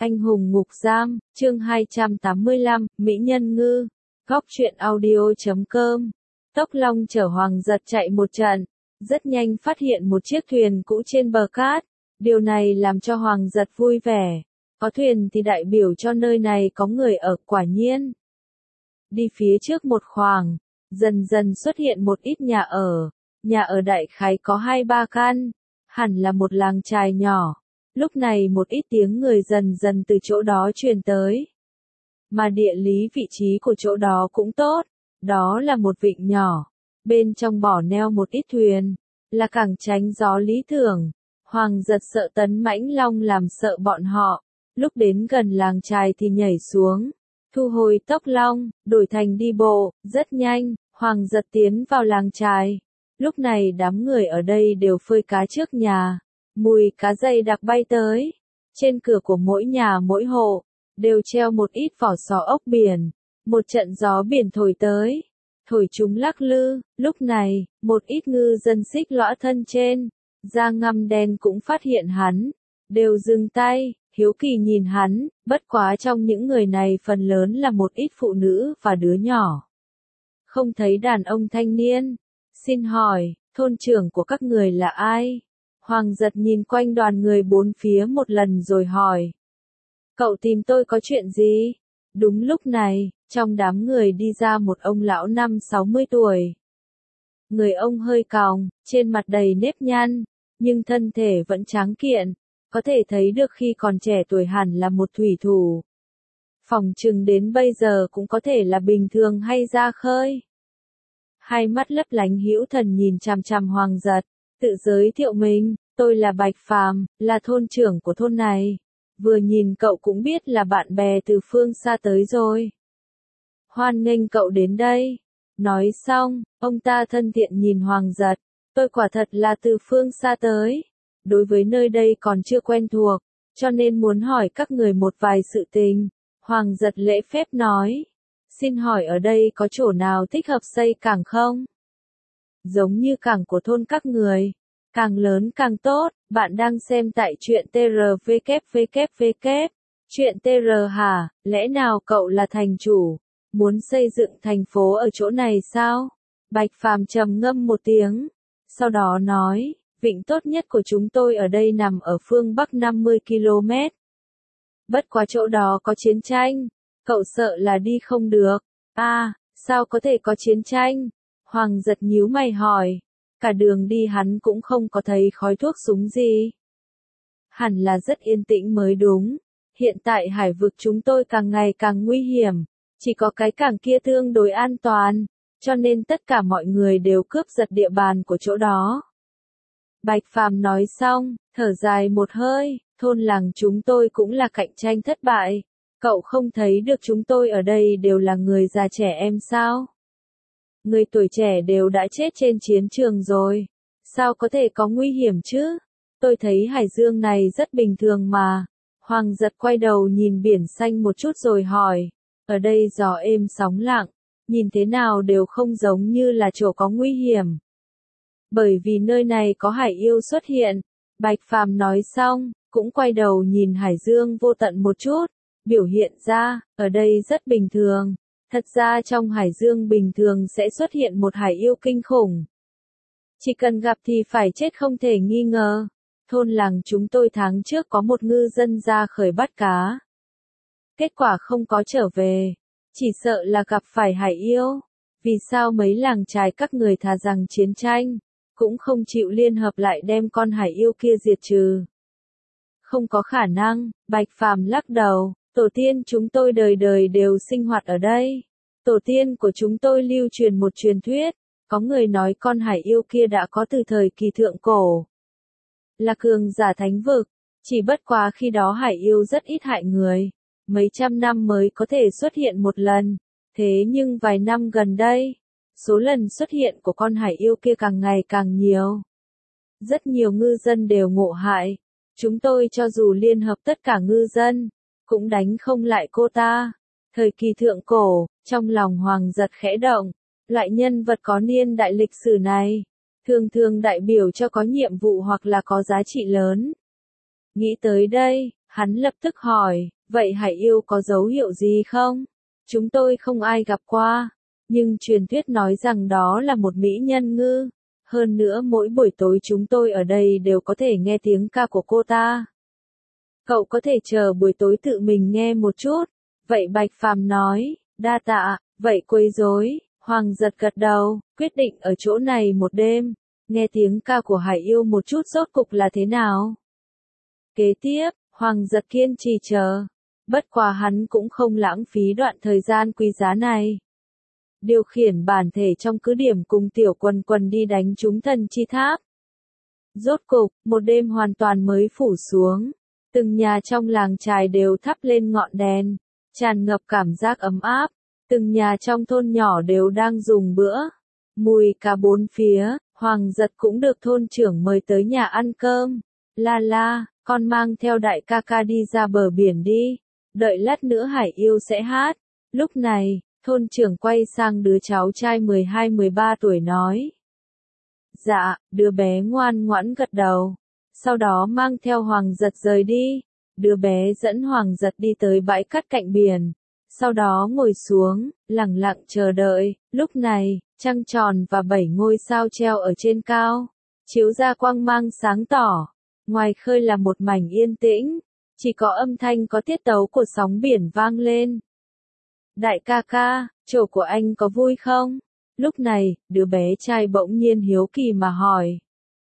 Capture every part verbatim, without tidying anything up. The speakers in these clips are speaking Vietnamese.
Anh hùng ngục giam, chương hai trăm tám mươi lăm, Mỹ nhân ngư. Góc truyện audio chấm com. Tốc Long chở Hoàng Giật chạy một trận, rất nhanh phát hiện một chiếc thuyền cũ trên bờ cát. Điều này làm cho Hoàng Giật vui vẻ. Có thuyền thì đại biểu cho nơi này có người ở, quả nhiên. Đi phía trước một khoảng, dần dần xuất hiện một ít nhà ở. Nhà ở đại khái có hai ba căn, hẳn là một làng chài nhỏ. Lúc này một ít tiếng người dần dần từ chỗ đó truyền tới. Mà địa lý vị trí của chỗ đó cũng tốt, đó là một vịnh nhỏ. Bên trong bỏ neo một ít thuyền, là cảng tránh gió lý tưởng. Hoàng Giật sợ Tấn Mãnh Long làm sợ bọn họ. Lúc đến gần làng chài thì nhảy xuống, thu hồi Tốc Long, đổi thành đi bộ, rất nhanh, Hoàng Giật tiến vào làng chài. Lúc này đám người ở đây đều phơi cá trước nhà. Mùi cá dày đặc bay tới. Trên cửa của mỗi nhà mỗi hộ, đều treo một ít vỏ sò ốc biển. Một trận gió biển thổi tới, thổi chúng lắc lư. Lúc này, một ít ngư dân xích lõa thân trên, da ngăm đen cũng phát hiện hắn. Đều dừng tay, hiếu kỳ nhìn hắn, bất quá trong những người này phần lớn là một ít phụ nữ và đứa nhỏ. Không thấy đàn ông thanh niên. Xin hỏi, thôn trưởng của các người là ai? Hoàng Giật nhìn quanh đoàn người bốn phía một lần rồi hỏi. Cậu tìm tôi có chuyện gì? Đúng lúc này, trong đám người đi ra một ông lão năm sáu mươi tuổi. Người ông hơi còng, trên mặt đầy nếp nhăn, nhưng thân thể vẫn tráng kiện, có thể thấy được khi còn trẻ tuổi hẳn là một thủy thủ. Phỏng chừng đến bây giờ cũng có thể là bình thường hay ra khơi. Hai mắt lấp lánh hữu thần nhìn chằm chằm Hoàng Giật, tự giới thiệu mình, tôi là Bạch Phàm, là thôn trưởng của thôn này. Vừa nhìn cậu cũng biết là bạn bè từ phương xa tới rồi. Hoan nghênh cậu đến đây. Nói xong, ông ta thân thiện nhìn Hoàng Giật, tôi quả thật là từ phương xa tới. Đối với nơi đây còn chưa quen thuộc, cho nên muốn hỏi các người một vài sự tình. Hoàng Giật lễ phép nói. Xin hỏi ở đây có chỗ nào thích hợp xây cảng không? Giống như cảng của thôn các người. Càng lớn càng tốt, bạn đang xem tại truyện tê rờ vê kép vê kép vê kép. Truyện tê rờ hả, lẽ nào cậu là thành chủ? Muốn xây dựng thành phố ở chỗ này sao? Bạch Phàm trầm ngâm một tiếng. Sau đó nói, vịnh tốt nhất của chúng tôi ở đây nằm ở phương Bắc năm mươi ki lô mét. Bất quá chỗ đó có chiến tranh. Cậu sợ là đi không được. À, sao có thể có chiến tranh? Hoàng Giật nhíu mày hỏi. Cả đường đi hắn cũng không có thấy khói thuốc súng gì. Hẳn là rất yên tĩnh mới đúng. Hiện tại hải vực chúng tôi càng ngày càng nguy hiểm. Chỉ có cái cảng kia tương đối an toàn. Cho nên tất cả mọi người đều cướp giật địa bàn của chỗ đó. Bạch Phàm nói xong, thở dài một hơi. Thôn làng chúng tôi cũng là cạnh tranh thất bại. Cậu không thấy được chúng tôi ở đây đều là người già trẻ em sao? Người tuổi trẻ đều đã chết trên chiến trường rồi. Sao có thể có nguy hiểm chứ? Tôi thấy hải dương này rất bình thường mà. Hoàng Giật quay đầu nhìn biển xanh một chút rồi hỏi. Ở đây gió êm sóng lặng, nhìn thế nào đều không giống như là chỗ có nguy hiểm. Bởi vì nơi này có hải yêu xuất hiện. Bạch Phàm nói xong, cũng quay đầu nhìn hải dương vô tận một chút. Biểu hiện ra, ở đây rất bình thường. Thật ra trong hải dương bình thường sẽ xuất hiện một hải yêu kinh khủng. Chỉ cần gặp thì phải chết không thể nghi ngờ. Thôn làng chúng tôi tháng trước có một ngư dân ra khởi bắt cá. Kết quả không có trở về. Chỉ sợ là gặp phải hải yêu. Vì sao mấy làng chài các người thà rằng chiến tranh, cũng không chịu liên hợp lại đem con hải yêu kia diệt trừ. Không có khả năng, Bạch Phàm lắc đầu. Tổ tiên chúng tôi đời đời đều sinh hoạt ở đây. Tổ tiên của chúng tôi lưu truyền một truyền thuyết. Có người nói con hải yêu kia đã có từ thời kỳ thượng cổ. Là cường giả thánh vực. Chỉ bất quá khi đó hải yêu rất ít hại người. Mấy trăm năm mới có thể xuất hiện một lần. Thế nhưng vài năm gần đây, số lần xuất hiện của con hải yêu kia càng ngày càng nhiều. Rất nhiều ngư dân đều ngộ hại. Chúng tôi cho dù liên hợp tất cả ngư dân, cũng đánh không lại cô ta. Thời kỳ thượng cổ, trong lòng Hoàng Giật khẽ động, loại nhân vật có niên đại lịch sử này, thường thường đại biểu cho có nhiệm vụ hoặc là có giá trị lớn. Nghĩ tới đây, Hắn lập tức hỏi, vậy Hải yêu có dấu hiệu gì không? Chúng tôi không ai gặp qua, nhưng truyền thuyết nói rằng đó là một mỹ nhân ngư. Hơn nữa mỗi buổi tối chúng tôi ở đây đều có thể nghe tiếng ca của cô ta. Cậu có thể chờ buổi tối tự mình nghe một chút. Vậy Bạch Phàm nói, đa tạ, vậy quấy rối. Hoàng giật gật đầu, quyết định ở chỗ này một đêm, nghe tiếng ca của Hải yêu một chút rốt cục là thế nào. Kế tiếp, Hoàng giật kiên trì chờ, bất quá hắn cũng không lãng phí đoạn thời gian quý giá này. Điều khiển bản thể trong cứ điểm cùng Tiểu Quần Quần đi đánh trúng thần chi tháp. Rốt cục, một đêm hoàn toàn mới phủ xuống, từng nhà trong làng trài đều thắp lên ngọn đèn, tràn ngập cảm giác ấm áp. Từng nhà trong thôn nhỏ đều đang dùng bữa. Mùi cá bốn phía, Hoàng giật cũng được thôn trưởng mời tới nhà ăn cơm. La la, con mang theo đại ca ca đi ra bờ biển đi. Đợi lát nữa Hải yêu sẽ hát. Lúc này, thôn trưởng quay sang đứa cháu trai mười hai mười ba tuổi nói. Dạ, đứa bé ngoan ngoãn gật đầu. Sau đó mang theo Hoàng giật rời đi. Đứa bé dẫn Hoàng giật đi tới bãi cát cạnh biển. Sau đó ngồi xuống, lặng lặng chờ đợi. Lúc này, trăng tròn và bảy ngôi sao treo ở trên cao, chiếu ra quang mang sáng tỏ. Ngoài khơi là một mảnh yên tĩnh, chỉ có âm thanh có tiết tấu của sóng biển vang lên. Đại ca ca, chỗ của anh có vui không? Lúc này, đứa bé trai bỗng nhiên hiếu kỳ mà hỏi.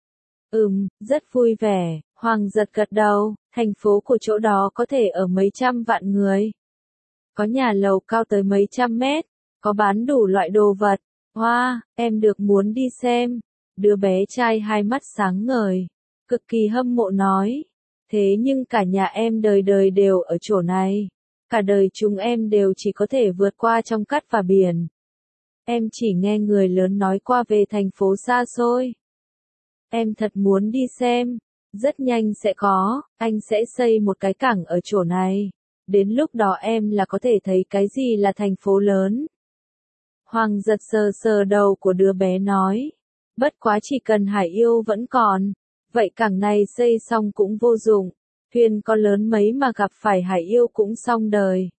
Ừm, rất vui vẻ, Hoàng giật gật đầu, thành phố của chỗ đó có thể ở mấy trăm vạn người. Có nhà lầu cao tới mấy trăm mét, có bán đủ loại đồ vật. Hoa, wow, em được muốn đi xem. Đứa bé trai hai mắt sáng ngời, cực kỳ hâm mộ nói. Thế nhưng cả nhà em đời đời đều ở chỗ này. Cả đời chúng em đều chỉ có thể vượt qua trong cát và biển. Em chỉ nghe người lớn nói qua về thành phố xa xôi. Em thật muốn đi xem. Rất nhanh sẽ có, anh sẽ xây một cái cảng ở chỗ này. Đến lúc đó em là có thể thấy cái gì là thành phố lớn. Hoàng giật sờ sờ đầu của đứa bé nói. Bất quá chỉ cần Hải yêu vẫn còn. Vậy cảng này xây xong cũng vô dụng. Thuyền có lớn mấy mà gặp phải Hải yêu cũng xong đời.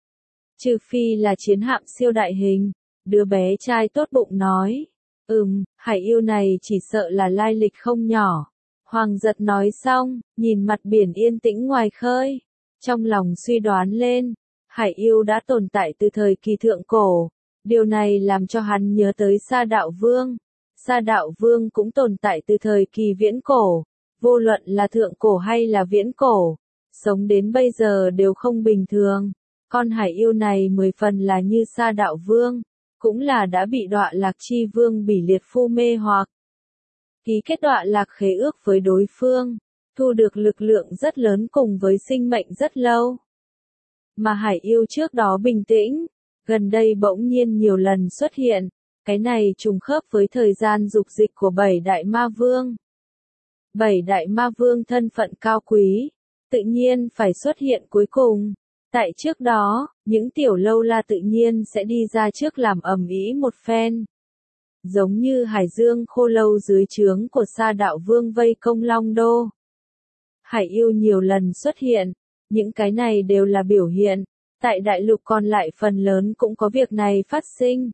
Trừ phi là chiến hạm siêu đại hình. Đứa bé trai tốt bụng nói. Ừm, Hải yêu này chỉ sợ là lai lịch không nhỏ. Hoàng giật nói xong, nhìn mặt biển yên tĩnh ngoài khơi. Trong lòng suy đoán lên, Hải yêu đã tồn tại từ thời kỳ thượng cổ. Điều này làm cho hắn nhớ tới Sa Đạo Vương. Sa Đạo Vương cũng tồn tại từ thời kỳ viễn cổ. Vô luận là thượng cổ hay là viễn cổ, sống đến bây giờ đều không bình thường. Con Hải yêu này mười phần là như Sa Đạo Vương, cũng là đã bị Đọa Lạc Chi Vương Bỉ Liệt Phu mê hoặc. Ký kết Đọa Lạc khế ước với đối phương, thu được lực lượng rất lớn cùng với sinh mệnh rất lâu. Mà Hải yêu trước đó bình tĩnh, gần đây bỗng nhiên nhiều lần xuất hiện, cái này trùng khớp với thời gian dục dịch của bảy đại ma vương. Bảy đại ma vương thân phận cao quý, tự nhiên phải xuất hiện cuối cùng. Tại trước đó, những tiểu lâu la tự nhiên sẽ đi ra trước làm ầm ĩ một phen. Giống như Hải Dương Khô Lâu dưới trướng của Sa Đạo Vương vây công Long Đô. Hải yêu nhiều lần xuất hiện, những cái này đều là biểu hiện, tại đại lục còn lại phần lớn cũng có việc này phát sinh.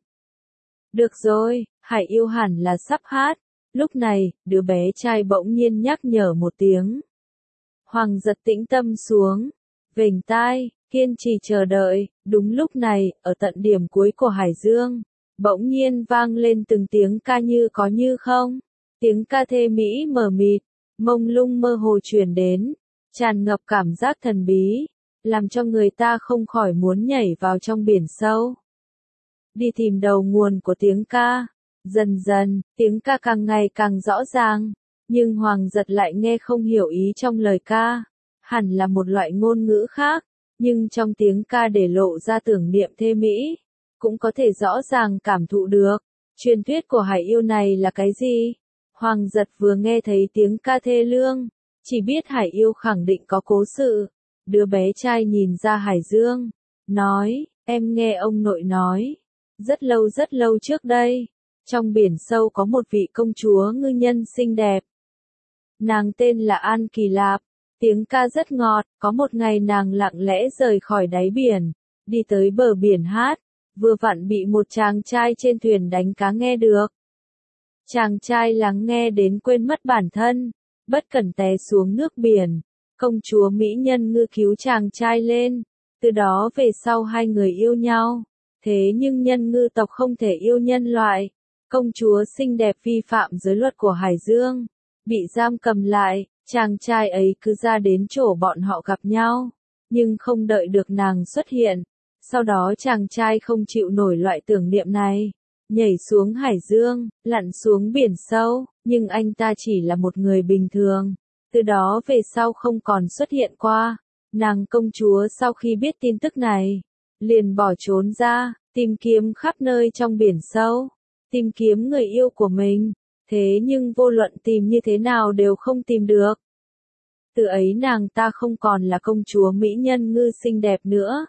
Được rồi, Hải yêu hẳn là sắp hát. Lúc này, đứa bé trai bỗng nhiên nhắc nhở một tiếng. Hoàng giật tĩnh tâm xuống, vểnh tai, kiên trì chờ đợi. Đúng lúc này, ở tận điểm cuối của Hải Dương, bỗng nhiên vang lên từng tiếng ca như có như không. Tiếng ca thê mỹ mờ mịt, mông lung mơ hồ truyền đến, tràn ngập cảm giác thần bí, làm cho người ta không khỏi muốn nhảy vào trong biển sâu. Đi tìm đầu nguồn của tiếng ca. Dần dần, tiếng ca càng ngày càng rõ ràng, nhưng Hoàng giật lại nghe không hiểu ý trong lời ca. Hẳn là một loại ngôn ngữ khác, nhưng trong tiếng ca để lộ ra tưởng niệm thê mỹ, cũng có thể rõ ràng cảm thụ được. Truyền thuyết của Hải yêu này là cái gì? Hoàng giật vừa nghe thấy tiếng ca thê lương, chỉ biết Hải yêu khẳng định có cố sự. Đứa bé trai nhìn ra Hải Dương, nói, em nghe ông nội nói, rất lâu rất lâu trước đây, trong biển sâu có một vị công chúa ngư nhân xinh đẹp. Nàng tên là An Kỳ Lạp, Tiếng ca rất ngọt, có một ngày nàng lặng lẽ rời khỏi đáy biển, đi tới bờ biển hát, vừa vặn bị một chàng trai trên thuyền đánh cá nghe được. Chàng trai lắng nghe đến quên mất bản thân, bất cẩn té xuống nước biển. Công chúa Mỹ Nhân Ngư cứu chàng trai lên, từ đó về sau hai người yêu nhau. Thế nhưng nhân ngư tộc không thể yêu nhân loại. Công chúa xinh đẹp vi phạm giới luật của Hải Dương, bị giam cầm lại, chàng trai ấy cứ ra đến chỗ bọn họ gặp nhau, nhưng không đợi được nàng xuất hiện. Sau đó chàng trai không chịu nổi loại tưởng niệm này, nhảy xuống Hải Dương, lặn xuống biển sâu, nhưng anh ta chỉ là một người bình thường, từ đó về sau không còn xuất hiện qua. Nàng công chúa sau khi biết tin tức này, liền bỏ trốn ra, tìm kiếm khắp nơi trong biển sâu, tìm kiếm người yêu của mình, thế nhưng vô luận tìm như thế nào đều không tìm được. Từ ấy nàng ta không còn là công chúa Mỹ Nhân Ngư xinh đẹp nữa,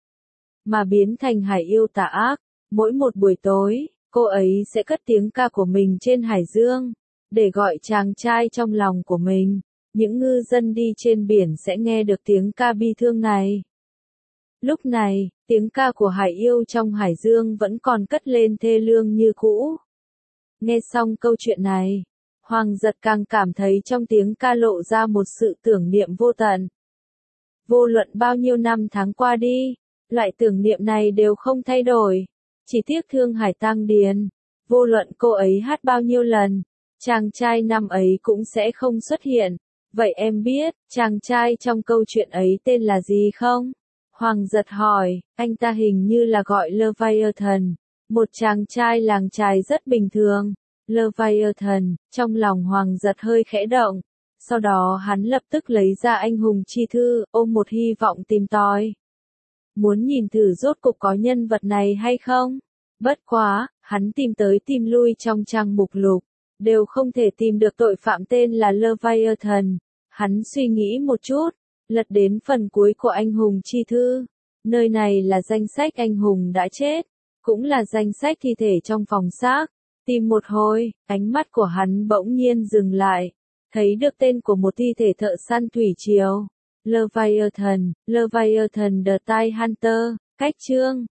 mà biến thành hải yêu tà ác. Mỗi một buổi tối, cô ấy sẽ cất tiếng ca của mình trên hải dương, để gọi chàng trai trong lòng của mình. Những ngư dân đi trên biển sẽ nghe được tiếng ca bi thương này. Lúc này, tiếng ca của hải yêu trong hải dương vẫn còn cất lên thê lương như cũ. Nghe xong câu chuyện này, Hoàng Giật càng cảm thấy trong tiếng ca lộ ra một sự tưởng niệm vô tận. Vô luận bao nhiêu năm tháng qua đi, loại tưởng niệm này đều không thay đổi. Chỉ tiếc Thương Hải Tăng Điền, vô luận cô ấy hát bao nhiêu lần, chàng trai năm ấy cũng sẽ không xuất hiện. Vậy em biết, chàng trai trong câu chuyện ấy tên là gì không? Hoàng Giật hỏi, anh ta hình như là gọi Leviathan, một chàng trai làng chài rất bình thường. Leviathan, trong lòng Hoàng Giật hơi khẽ động, sau đó hắn lập tức lấy ra anh hùng chi thư, ôm một hy vọng tìm tòi. Muốn nhìn thử rốt cục có nhân vật này hay không? Bất quá, hắn tìm tới tìm lui trong trang mục lục, đều không thể tìm được tội phạm tên là Leviathan. Hắn suy nghĩ một chút, lật đến phần cuối của anh hùng chi thư. Nơi này là danh sách anh hùng đã chết, cũng là danh sách thi thể trong phòng xác. Tìm một hồi, ánh mắt của hắn bỗng nhiên dừng lại, thấy được tên của một thi thể thợ săn thủy triều. Leviathan, Leviathan the Time Hunter, cách chương.